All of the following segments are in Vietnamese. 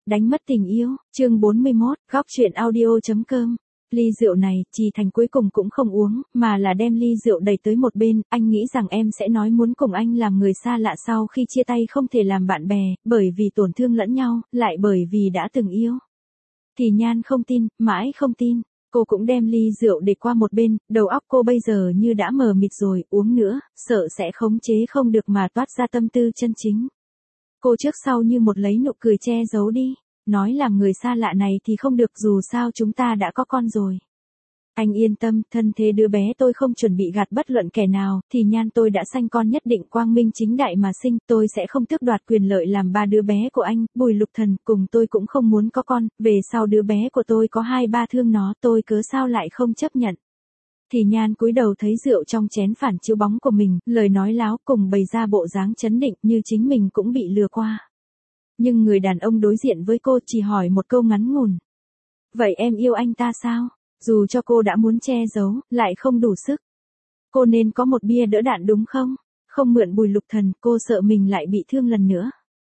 Đánh mất tình yêu, chương 41, góc chuyện audio.com. Ly rượu này, Trì Thành cuối cùng cũng không uống, mà là đem ly rượu đẩy tới một bên, anh nghĩ rằng em sẽ nói muốn cùng anh làm người xa lạ sau khi chia tay không thể làm bạn bè, bởi vì tổn thương lẫn nhau, lại bởi vì đã từng yêu. Thì Nhan không tin, mãi không tin, cô cũng đem ly rượu để qua một bên, đầu óc cô bây giờ như đã mờ mịt rồi, uống nữa, sợ sẽ khống chế không được mà toát ra tâm tư chân chính. Cô trước sau như một lấy nụ cười che giấu đi, nói làm người xa lạ này thì không được dù sao chúng ta đã có con rồi. Anh yên tâm, thân thế đứa bé tôi không chuẩn bị gạt bất luận kẻ nào, thì Nhan tôi đã sanh con nhất định quang minh chính đại mà sinh, tôi sẽ không tước đoạt quyền lợi làm ba đứa bé của anh, Bùi Lục Thần cùng tôi cũng không muốn có con, về sau đứa bé của tôi có 2-3 thương nó tôi cớ sao lại không chấp nhận. Thì Nhan cúi đầu thấy rượu trong chén phản chiếu bóng của mình, lời nói láo cùng bày ra bộ dáng chấn định như chính mình cũng bị lừa qua. Nhưng người đàn ông đối diện với cô chỉ hỏi một câu ngắn ngủn. Vậy em yêu anh ta sao? Dù cho cô đã muốn che giấu, lại không đủ sức. Cô nên có một bia đỡ đạn đúng không? Không mượn Bùi Lục Thần, cô sợ mình lại bị thương lần nữa.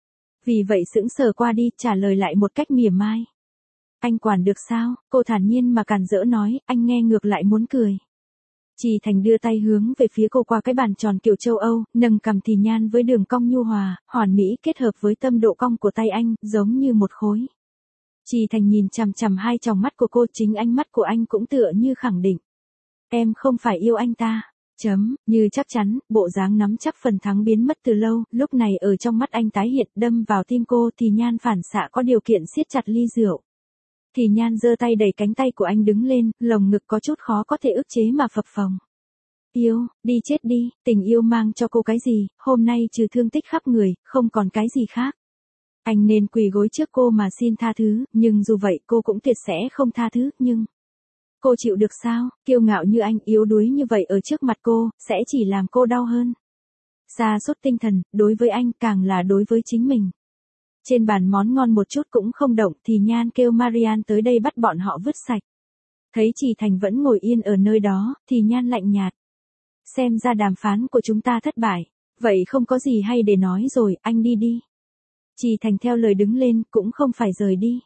Vì vậy sững sờ qua đi, trả lời lại một cách mỉa mai. Anh quản được sao? Cô thản nhiên mà càn rỡ nói, anh nghe ngược lại muốn cười. Trì Thành đưa tay hướng về phía cô qua cái bàn tròn kiểu châu Âu, nâng cằm Thì Nhan với đường cong nhu hòa, hoàn mỹ kết hợp với tâm độ cong của tay anh, giống như một khối. Trì Thành nhìn chằm chằm hai tròng mắt của cô, chính ánh mắt của anh cũng tựa như khẳng định. Em không phải yêu anh ta. Như chắc chắn, bộ dáng nắm chắc phần thắng biến mất từ lâu, lúc này ở trong mắt anh tái hiện đâm vào tim cô Thì Nhan phản xạ có điều kiện siết chặt ly rượu. Thì Nhan giơ tay đẩy cánh tay của anh đứng lên, lồng ngực có chút khó có thể ức chế mà phập phồng. Yêu, đi chết đi, tình yêu mang cho cô cái gì, hôm nay trừ thương tích khắp người, không còn cái gì khác. Anh nên quỳ gối trước cô mà xin tha thứ, nhưng dù vậy cô cũng tuyệt sẽ không tha thứ, nhưng... Cô chịu được sao, kiêu ngạo như anh, yếu đuối như vậy ở trước mặt cô, sẽ chỉ làm cô đau hơn. Sa sút tinh thần, đối với anh càng là đối với chính mình. Trên bàn món ngon một chút cũng không động, Thì Nhan kêu Marian tới đây bắt bọn họ vứt sạch. Thấy Trì Thành vẫn ngồi yên ở nơi đó, Thì Nhan lạnh nhạt. Xem ra đàm phán của chúng ta thất bại, vậy không có gì hay để nói rồi, anh đi đi. Trì Thành theo lời đứng lên, cũng không phải rời đi.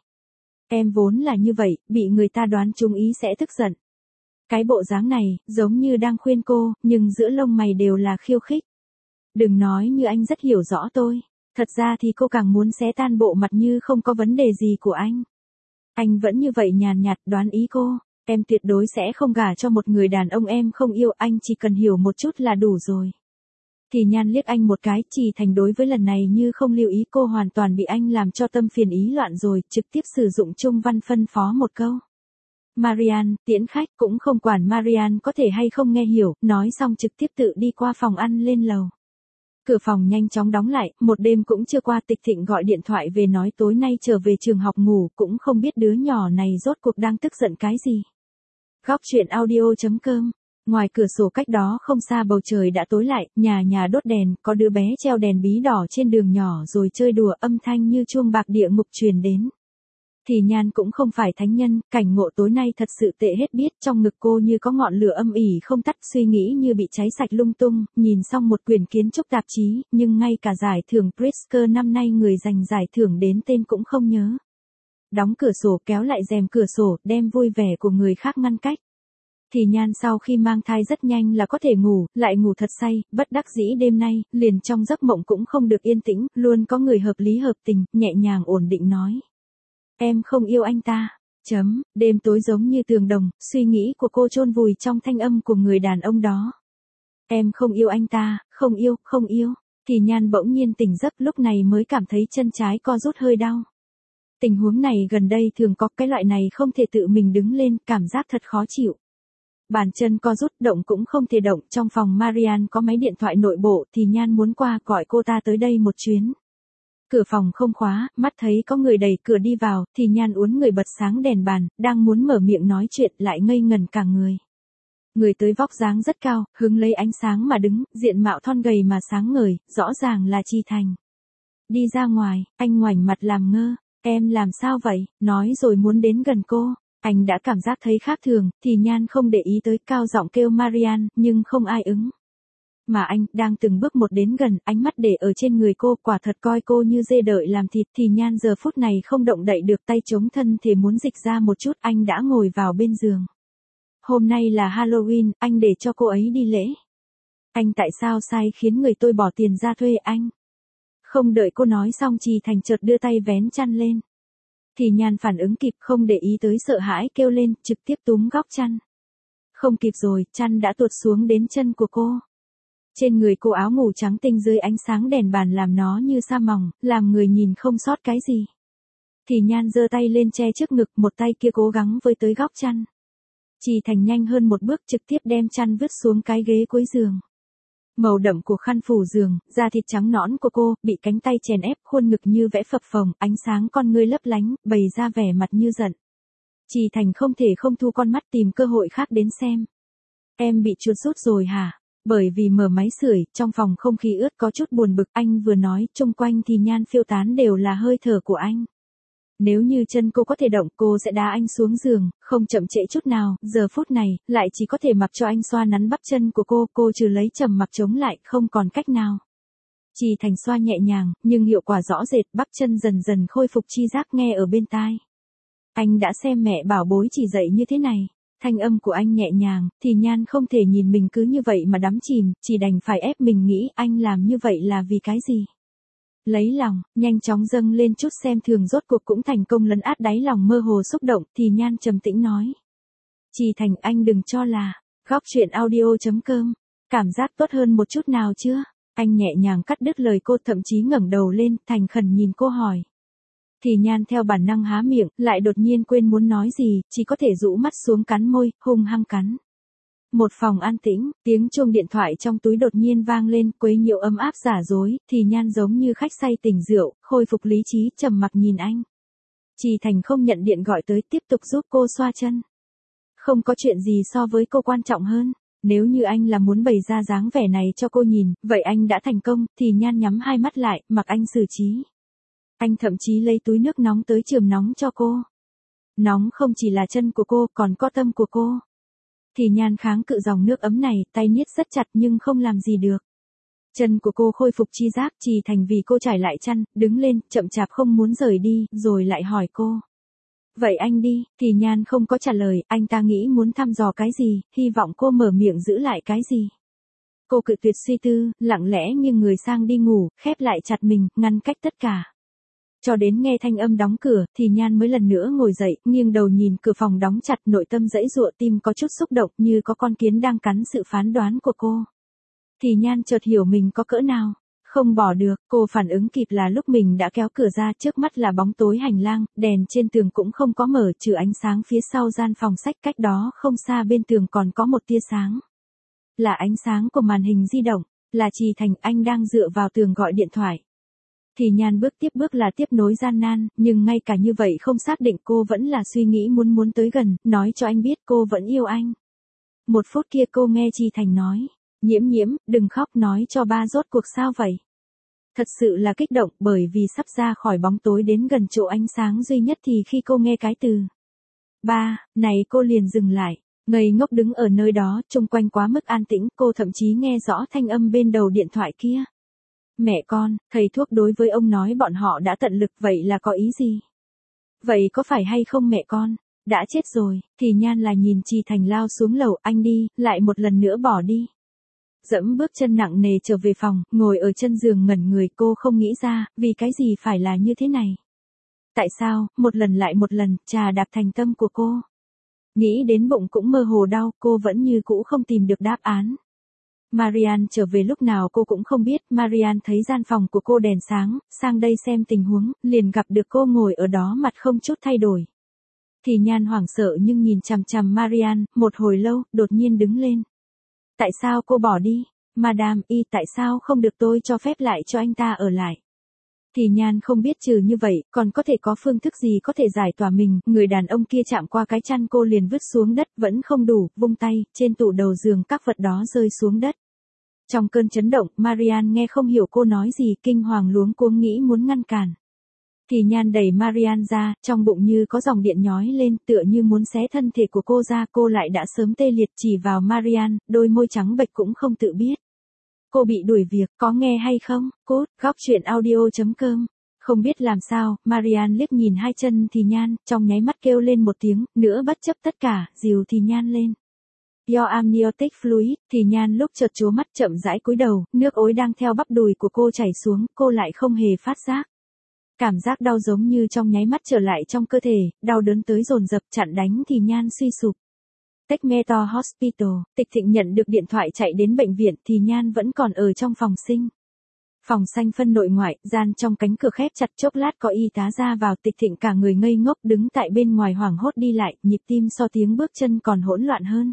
Em vốn là như vậy, bị người ta đoán trúng ý sẽ tức giận. Cái bộ dáng này, giống như đang khuyên cô, nhưng giữa lông mày đều là khiêu khích. Đừng nói như anh rất hiểu rõ tôi. Thật ra thì cô càng muốn xé tan bộ mặt như không có vấn đề gì của anh. Anh vẫn như vậy nhàn nhạt đoán ý cô. Em tuyệt đối sẽ không gả cho một người đàn ông em không yêu, anh chỉ cần hiểu một chút là đủ rồi. Thì Nhan liếc anh một cái, Trì Thành đối với lần này như không lưu ý, cô hoàn toàn bị anh làm cho tâm phiền ý loạn rồi, trực tiếp sử dụng trung văn phân phó một câu. Marian, tiễn khách, cũng không quản Marian có thể hay không nghe hiểu, nói xong trực tiếp tự đi qua phòng ăn lên lầu. Cửa phòng nhanh chóng đóng lại, một đêm cũng chưa qua, Tịch Thịnh gọi điện thoại về nói tối nay trở về trường học ngủ, cũng không biết đứa nhỏ này rốt cuộc đang tức giận cái gì. Góc chuyện audio.com. Ngoài cửa sổ cách đó không xa bầu trời đã tối lại, nhà nhà đốt đèn, có đứa bé treo đèn bí đỏ trên đường nhỏ rồi chơi đùa, âm thanh như chuông bạc địa ngục truyền đến. Thì Nhan cũng không phải thánh nhân, cảnh ngộ tối nay thật sự tệ hết biết, trong ngực cô như có ngọn lửa âm ỉ không tắt, suy nghĩ như bị cháy sạch lung tung, nhìn xong một quyển kiến trúc tạp chí, nhưng ngay cả giải thưởng Pritzker năm nay người giành giải thưởng đến tên cũng không nhớ. Đóng cửa sổ, kéo lại rèm cửa sổ, đem vui vẻ của người khác ngăn cách. Thì Nhan sau khi mang thai rất nhanh là có thể ngủ, lại ngủ thật say, bất đắc dĩ đêm nay, liền trong giấc mộng cũng không được yên tĩnh, luôn có người hợp lý hợp tình, nhẹ nhàng ổn định nói. Em không yêu anh ta. Đêm tối giống như tường đồng, suy nghĩ của cô chôn vùi trong thanh âm của người đàn ông đó. Em không yêu anh ta, không yêu, không yêu. Thì Nhan bỗng nhiên tỉnh giấc, lúc này mới cảm thấy chân trái co rút hơi đau. Tình huống này gần đây thường có, cái loại này không thể tự mình đứng lên, cảm giác thật khó chịu. Bàn chân co rút, động cũng không thể động, trong phòng Marian có máy điện thoại nội bộ, Thì Nhan muốn qua gọi cô ta tới đây một chuyến. Cửa phòng không khóa, mắt thấy có người đẩy cửa đi vào, Thì Nhan uốn người bật sáng đèn bàn, đang muốn mở miệng nói chuyện lại ngây ngẩn cả người. Người tới vóc dáng rất cao, hứng lấy ánh sáng mà đứng, diện mạo thon gầy mà sáng ngời, rõ ràng là Trì Thành. Đi ra ngoài, anh ngoảnh mặt làm ngơ, em làm sao vậy, nói rồi muốn đến gần cô. Anh đã cảm giác thấy khác thường, Thì Nhan không để ý tới, cao giọng kêu Marian, nhưng không ai ứng. mà anh đang từng bước một đến gần, ánh mắt để ở trên người cô, quả thật coi cô như dê đợi làm thịt. Thì Nhan giờ phút này không động đậy được, tay chống thân thể muốn dịch ra một chút, anh đã ngồi vào bên giường. Hôm nay là Halloween, anh để cho cô ấy đi lễ. Anh tại sao sai khiến người tôi bỏ tiền ra thuê anh? Không đợi cô nói xong Trì Thành chợt đưa tay vén chăn lên. Thì Nhan phản ứng kịp, không để ý tới sợ hãi kêu lên, trực tiếp túm góc chăn. Không kịp rồi, chăn đã tuột xuống đến chân của cô. Trên người cô áo ngủ trắng tinh dưới ánh sáng đèn bàn làm nó như sa mỏng, làm người nhìn không sót cái gì. Thì Nhan giơ tay lên che trước ngực, một tay kia cố gắng với tới góc chăn. Trì Thành nhanh hơn một bước trực tiếp đem chăn vứt xuống cái ghế cuối giường. Màu đậm của khăn phủ giường, da thịt trắng nõn của cô, bị cánh tay chèn ép, khuôn ngực như vẽ phập phồng, ánh sáng con ngươi lấp lánh, bày ra vẻ mặt như giận. Trì Thành không thể không thu con mắt tìm cơ hội khác đến xem. Em bị chuột rút rồi hả? Bởi vì mở máy sưởi, trong phòng không khí ướt có chút buồn bực, anh vừa nói, chung quanh thì Nhan phiêu tán đều là hơi thở của anh. Nếu như chân cô có thể động, cô sẽ đá anh xuống giường, không chậm trễ chút nào, giờ phút này, lại chỉ có thể mặc cho anh xoa nắn bắp chân của cô trừ lấy trầm mặc chống lại, không còn cách nào. Trì Thành xoa nhẹ nhàng, nhưng hiệu quả rõ rệt, bắp chân dần dần khôi phục chi giác nghe ở bên tai. Anh đã xem mẹ bảo bối chỉ dạy như thế này. Thanh âm của anh nhẹ nhàng, thì Nhan không thể nhìn mình cứ như vậy mà đắm chìm, chỉ đành phải ép mình nghĩ anh làm như vậy là vì cái gì. Lấy lòng, nhanh chóng dâng lên chút xem thường rốt cuộc cũng thành công lấn át đáy lòng mơ hồ xúc động, thì Nhan trầm tĩnh nói. Trì Thành, anh đừng cho là, góc chuyện audio.com, cảm giác tốt hơn một chút nào chưa? Anh nhẹ nhàng cắt đứt lời cô, thậm chí ngẩng đầu lên, thành khẩn nhìn cô hỏi. Thì Nhan theo bản năng há miệng, lại đột nhiên quên muốn nói gì, chỉ có thể rũ mắt xuống cắn môi, hung hăng cắn. Một phòng an tĩnh, tiếng chuông điện thoại trong túi đột nhiên vang lên, quấy nhiễu ấm áp giả dối, thì Nhan giống như khách say tỉnh rượu, khôi phục lý trí, trầm mặc nhìn anh. Trì Thành không nhận điện gọi tới, tiếp tục giúp cô xoa chân. Không có chuyện gì so với cô quan trọng hơn. Nếu như anh là muốn bày ra dáng vẻ này cho cô nhìn, vậy anh đã thành công. Thì Nhan nhắm hai mắt lại, mặc anh xử trí. Anh thậm chí lấy túi nước nóng tới chườm nóng cho cô. Nóng không chỉ là chân của cô, còn có tâm của cô. Thì Nhan kháng cự dòng nước ấm này, tay niết rất chặt nhưng không làm gì được. Chân của cô khôi phục chi giác, Trì Thành vì cô trải lại chăn, đứng lên, chậm chạp không muốn rời đi, rồi lại hỏi cô. Vậy anh đi, thì Nhan không có trả lời, anh ta nghĩ muốn thăm dò cái gì, hy vọng cô mở miệng giữ lại cái gì. Cô cự tuyệt suy tư, lặng lẽ nghiêng người sang đi ngủ, khép lại chặt mình, ngăn cách tất cả. Cho đến nghe thanh âm đóng cửa, thì Nhan mới lần nữa ngồi dậy, nghiêng đầu nhìn cửa phòng đóng chặt, nội tâm dãy giụa, tim có chút xúc động như có con kiến đang cắn sự phán đoán của cô. Thì Nhan chợt hiểu mình có cỡ nào. Không bỏ được, cô phản ứng kịp là lúc mình đã kéo cửa ra, trước mắt là bóng tối hành lang, đèn trên tường cũng không có mở, trừ ánh sáng phía sau gian phòng sách, cách đó không xa bên tường còn có một tia sáng. Là ánh sáng của màn hình di động, là Trì Thành, anh đang dựa vào tường gọi điện thoại. Thì Nhan bước tiếp bước là tiếp nối gian nan, nhưng ngay cả như vậy không xác định, cô vẫn là suy nghĩ muốn tới gần, nói cho anh biết cô vẫn yêu anh. Một phút kia cô nghe Trì Thành nói, Nhiễm, đừng khóc, nói cho ba rốt cuộc sao vậy. Thật sự là kích động, bởi vì sắp ra khỏi bóng tối đến gần chỗ ánh sáng duy nhất thì khi cô nghe cái từ ba, này cô liền dừng lại, ngây ngốc đứng ở nơi đó, xung quanh quá mức an tĩnh, cô thậm chí nghe rõ thanh âm bên đầu điện thoại kia. Mẹ con, thầy thuốc đối với ông nói bọn họ đã tận lực, vậy là có ý gì? Vậy có phải hay không mẹ con? Đã chết rồi, thì Nhan là nhìn Trì Thành lao xuống lầu, anh đi, lại một lần nữa bỏ đi. Dẫm bước chân nặng nề trở về phòng, ngồi ở chân giường ngẩn người, cô không nghĩ ra, vì cái gì phải là như thế này. Tại sao, một lần lại một lần, trà đạp thành tâm của cô. Nghĩ đến bụng cũng mơ hồ đau, cô vẫn như cũ không tìm được đáp án. Marian trở về lúc nào cô cũng không biết, Marian thấy gian phòng của cô đèn sáng, sang đây xem tình huống, liền gặp được cô ngồi ở đó mặt không chút thay đổi. Thì Nhan hoảng sợ nhưng nhìn chằm chằm Marian, một hồi lâu, đột nhiên đứng lên. Tại sao cô bỏ đi? Madame Y, tại sao không được tôi cho phép lại cho anh ta ở lại? Thì Nhan không biết trừ như vậy, còn có thể có phương thức gì có thể giải tỏa mình, người đàn ông kia chạm qua cái chăn cô liền vứt xuống đất, vẫn không đủ, vung tay, trên tủ đầu giường các vật đó rơi xuống đất. Trong cơn chấn động, Marian nghe không hiểu cô nói gì, kinh hoàng luống cuống nghĩ muốn ngăn cản. Thì Nhan đẩy Marian ra, trong bụng như có dòng điện nhói lên, tựa như muốn xé thân thể của cô ra, cô lại đã sớm tê liệt, chỉ vào Marian, đôi môi trắng bệch cũng không tự biết. Cô bị đuổi việc, có nghe hay không? Cốt, góc chuyện audio.com. Không biết làm sao, Marian liếc nhìn hai chân thì nhan, trong nháy mắt kêu lên một tiếng, nữa bất chấp tất cả, dìu thì nhan lên. Your amniotic fluid, thì nhan lúc chợt trố mắt chậm rãi cúi đầu, nước ối đang theo bắp đùi của cô chảy xuống, cô lại không hề phát giác. Cảm giác đau giống như trong nháy mắt trở lại trong cơ thể, đau đớn tới dồn dập chặn đánh thì nhan suy sụp. Techmetor Hospital, Tịch Thịnh nhận được điện thoại chạy đến bệnh viện thì nhan vẫn còn ở trong phòng sinh. Phòng sanh phân nội ngoại, gian trong cánh cửa khép chặt, chốc lát có y tá ra vào. Tịch Thịnh cả người ngây ngốc đứng tại bên ngoài hoảng hốt đi lại, nhịp tim so tiếng bước chân còn hỗn loạn hơn.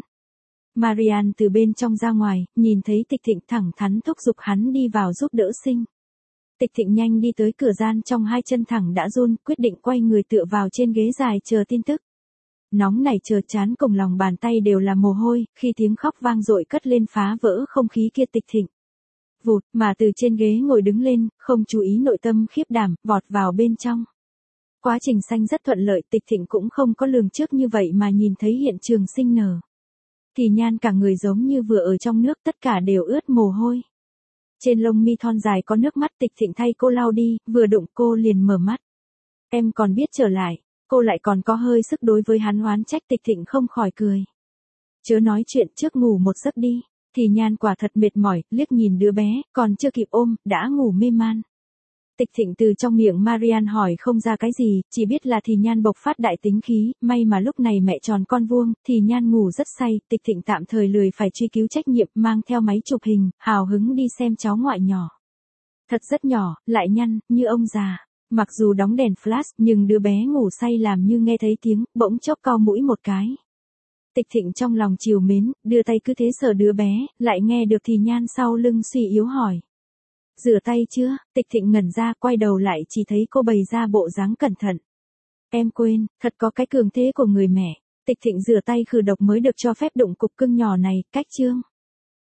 Marian từ bên trong ra ngoài, nhìn thấy Tịch Thịnh thẳng thắn thúc giục hắn đi vào giúp đỡ sinh. Tịch Thịnh nhanh đi tới cửa gian trong hai chân thẳng đã run, quyết định quay người tựa vào trên ghế dài chờ tin tức. Nóng nảy chờ chán cùng lòng bàn tay đều là mồ hôi, khi tiếng khóc vang dội cất lên phá vỡ không khí kia. Tịch Thịnh vụt mà từ trên ghế ngồi đứng lên, không chú ý nội tâm khiếp đảm, vọt vào bên trong. Quá trình sanh rất thuận lợi, Tịch Thịnh cũng không có lường trước như vậy mà nhìn thấy hiện trường sinh nở. Thì nhan cả người giống như vừa ở trong nước, tất cả đều ướt mồ hôi. Trên lông mi thon dài có nước mắt. Tịch Thịnh thay cô lau đi, vừa đụng cô liền mở mắt. Em còn biết trở lại, cô lại còn có hơi sức đối với hắn oán trách. Tịch Thịnh không khỏi cười. Chớ nói chuyện, trước ngủ một giấc đi. Thì nhan quả thật mệt mỏi, liếc nhìn đứa bé, còn chưa kịp ôm, đã ngủ mê man. Tịch Thịnh từ trong miệng Marian hỏi không ra cái gì, chỉ biết là thì nhan bộc phát đại tính khí, may mà lúc này mẹ tròn con vuông, thì nhan ngủ rất say. Tịch Thịnh tạm thời lười phải truy cứu trách nhiệm, mang theo máy chụp hình, hào hứng đi xem cháu ngoại nhỏ. Thật rất nhỏ, lại nhăn, như ông già. Mặc dù đóng đèn flash, nhưng đứa bé ngủ say làm như nghe thấy tiếng, bỗng chốc cau mũi một cái. Tịch Thịnh trong lòng trìu mến, đưa tay cứ thế sờ đứa bé, lại nghe được thì nhan sau lưng suy yếu hỏi. Rửa tay chưa? Tịch Thịnh ngẩn ra, quay đầu lại chỉ thấy cô bày ra bộ dáng cẩn thận. Em quên, thật có cái cường thế của người mẹ. Tịch Thịnh rửa tay khử độc mới được cho phép đụng cục cưng nhỏ này, cách chương.